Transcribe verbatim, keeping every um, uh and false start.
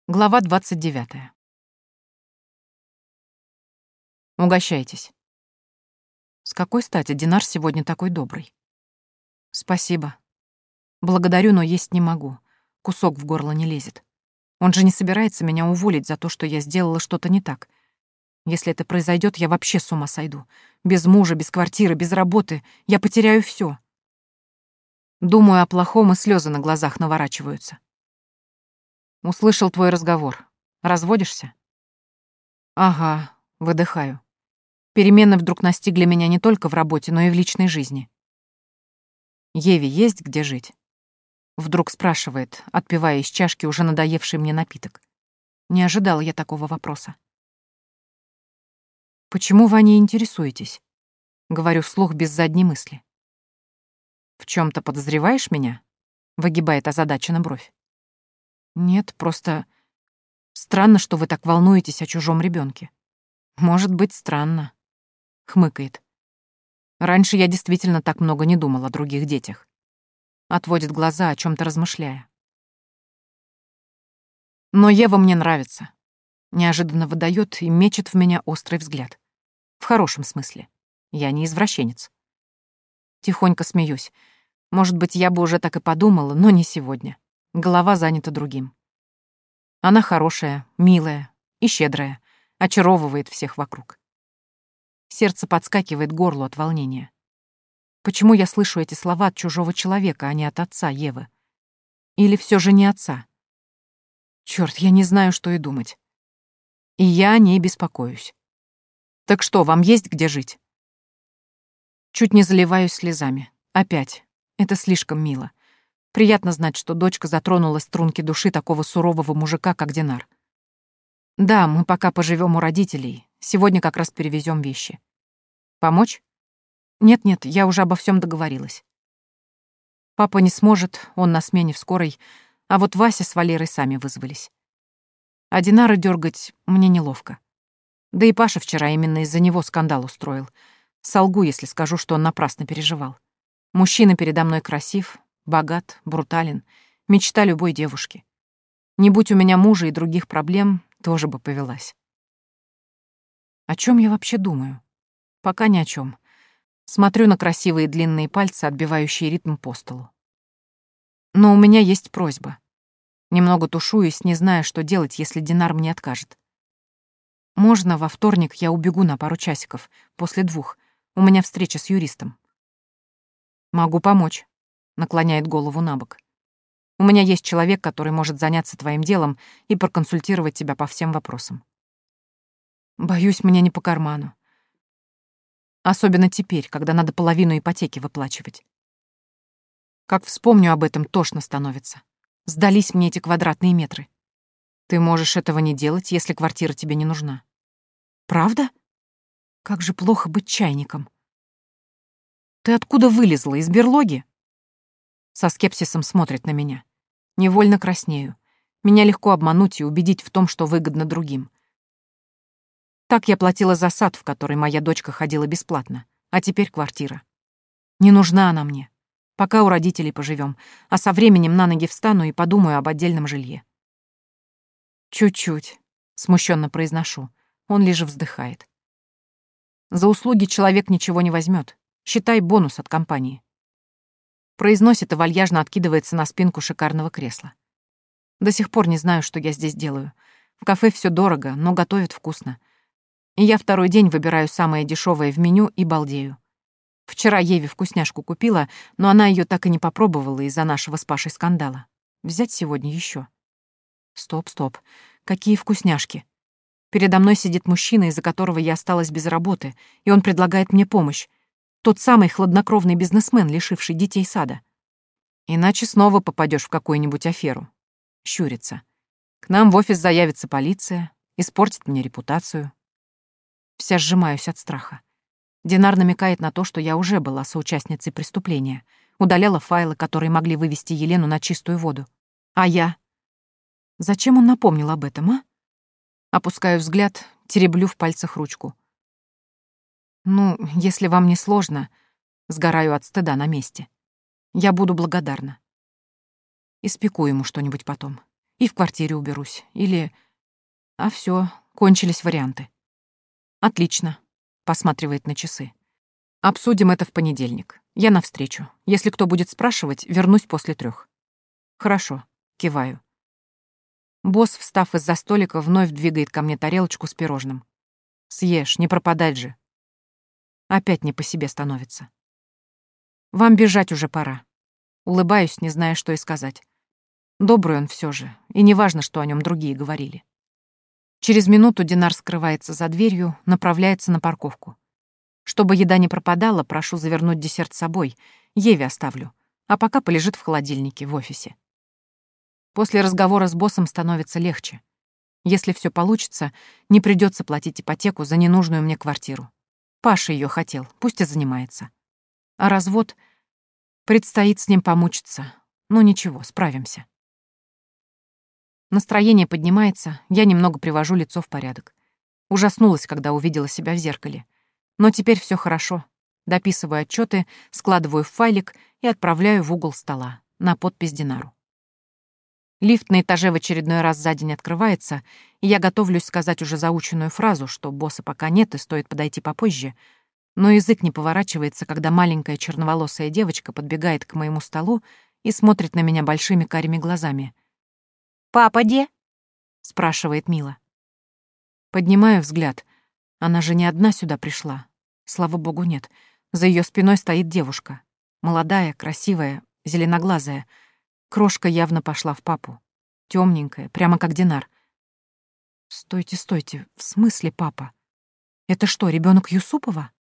Глава двадцать девятая. Угощайтесь. С какой стати Динар сегодня такой добрый? Спасибо. Благодарю, но есть не могу. Кусок в горло не лезет. Он же не собирается меня уволить за то, что я сделала что-то не так. Если это произойдет, я вообще с ума сойду. Без мужа, без квартиры, без работы. Я потеряю все. Думаю о плохом, и слезы на глазах наворачиваются. Услышал твой разговор. Разводишься? Ага, выдыхаю. Перемены вдруг настигли меня не только в работе, но и в личной жизни. Еве есть где жить? Вдруг спрашивает, отпивая из чашки уже надоевший мне напиток. Не ожидала я такого вопроса. Почему вы о ней интересуетесь? Говорю вслух без задней мысли. В чем то подозреваешь меня? Выгибает озадаченно бровь. Нет, просто странно, что вы так волнуетесь о чужом ребенке. Может быть, странно. Хмыкает. Раньше я действительно так много не думал о других детях. Отводит глаза, о чем то размышляя. Но Ева мне нравится. Неожиданно выдает и мечет в меня острый взгляд. В хорошем смысле. Я не извращенец. Тихонько смеюсь. Может быть, я бы уже так и подумала, но не сегодня. Голова занята другим. Она хорошая, милая и щедрая, очаровывает всех вокруг. Сердце подскакивает к горлу от волнения. Почему я слышу эти слова от чужого человека, а не от отца Евы? Или все же не отца? Черт, я не знаю, что и думать. И я о ней беспокоюсь. Так что, вам есть где жить? Чуть не заливаюсь слезами. Опять. Это слишком мило. Приятно знать, что дочка затронула струнки души такого сурового мужика, как Динар. Да, мы пока поживем у родителей. Сегодня как раз перевезем вещи. Помочь? Нет-нет, я уже обо всем договорилась. Папа не сможет, он на смене в скорой, а вот Вася с Валерой сами вызвались. А Динара дергать мне неловко. Да и Паша вчера именно из-за него скандал устроил. Солгу, если скажу, что он напрасно переживал. Мужчина передо мной красив, богат, брутален, мечта любой девушки. Не будь у меня мужа и других проблем, тоже бы повелась. О чем я вообще думаю? Пока ни о чем. Смотрю на красивые длинные пальцы, отбивающие ритм по столу. Но у меня есть просьба. Немного тушуюсь, не зная, что делать, если Динар мне откажет. Можно во вторник я убегу на пару часиков, после двух. У меня встреча с юристом. Могу помочь. Наклоняет голову набок. У меня есть человек, который может заняться твоим делом и проконсультировать тебя по всем вопросам. Боюсь, мне не по карману. Особенно теперь, когда надо половину ипотеки выплачивать. Как вспомню об этом, тошно становится. Сдались мне эти квадратные метры. Ты можешь этого не делать, если квартира тебе не нужна. Правда? Как же плохо быть чайником. Ты откуда вылезла, из берлоги? Со скепсисом смотрит на меня. Невольно краснею. Меня легко обмануть и убедить в том, что выгодно другим. Так я платила за сад, в который моя дочка ходила бесплатно, а теперь квартира. Не нужна она мне. Пока у родителей поживем, а со временем на ноги встану и подумаю об отдельном жилье. Чуть-чуть, смущенно произношу. Он лишь вздыхает. За услуги человек ничего не возьмет. Считай бонус от компании. Произносит и вальяжно откидывается на спинку шикарного кресла. До сих пор не знаю, что я здесь делаю. В кафе все дорого, но готовят вкусно. И я второй день выбираю самое дешевое в меню и балдею. Вчера Еве вкусняшку купила, но она ее так и не попробовала из-за нашего с Пашей скандала. Взять сегодня еще. Стоп, стоп. Какие вкусняшки? Передо мной сидит мужчина, из-за которого я осталась без работы, и он предлагает мне помощь. Тот самый хладнокровный бизнесмен, лишивший детей сада. Иначе снова попадешь в какую-нибудь аферу. Щурится. К нам в офис заявится полиция, испортит мне репутацию. Вся сжимаюсь от страха. Динар намекает на то, что я уже была соучастницей преступления, удаляла файлы, которые могли вывести Елену на чистую воду. А я? Зачем он напомнил об этом, а? Опускаю взгляд, тереблю в пальцах ручку. Ну, если вам не сложно, сгораю от стыда на месте. Я буду благодарна. Испеку ему что-нибудь потом. И в квартире уберусь. Или... А все, кончились варианты. Отлично. Посматривает на часы. Обсудим это в понедельник. Я навстречу. Если кто будет спрашивать, вернусь после трех. Хорошо. Киваю. Босс, встав из-за столика, вновь двигает ко мне тарелочку с пирожным. Съешь, не пропадать же. Опять не по себе становится. Вам бежать уже пора. Улыбаюсь, не зная, что и сказать. Добрый он все же, и неважно, что о нем другие говорили. Через минуту Динар скрывается за дверью, направляется на парковку. Чтобы еда не пропадала, прошу завернуть десерт с собой, Еве оставлю, а пока полежит в холодильнике в офисе. После разговора с боссом становится легче. Если все получится, не придется платить ипотеку за ненужную мне квартиру. Паша ее хотел, пусть и занимается. А развод... Предстоит с ним помучиться. Ну ничего, справимся. Настроение поднимается, я немного привожу лицо в порядок. Ужаснулась, когда увидела себя в зеркале. Но теперь все хорошо. Дописываю отчеты, складываю в файлик и отправляю в угол стола на подпись Динару. Лифт на этаже в очередной раз за день открывается, и я готовлюсь сказать уже заученную фразу, что босса пока нет и стоит подойти попозже, но язык не поворачивается, когда маленькая черноволосая девочка подбегает к моему столу и смотрит на меня большими карими глазами. «Папа где?» — спрашивает Мила. Поднимаю взгляд. Она же не одна сюда пришла. Слава богу, нет. За ее спиной стоит девушка. Молодая, красивая, зеленоглазая. Крошка явно пошла в папу. Темненькая, прямо как Динар. Стойте, стойте, в смысле папа? Это что, ребенок Юсупова?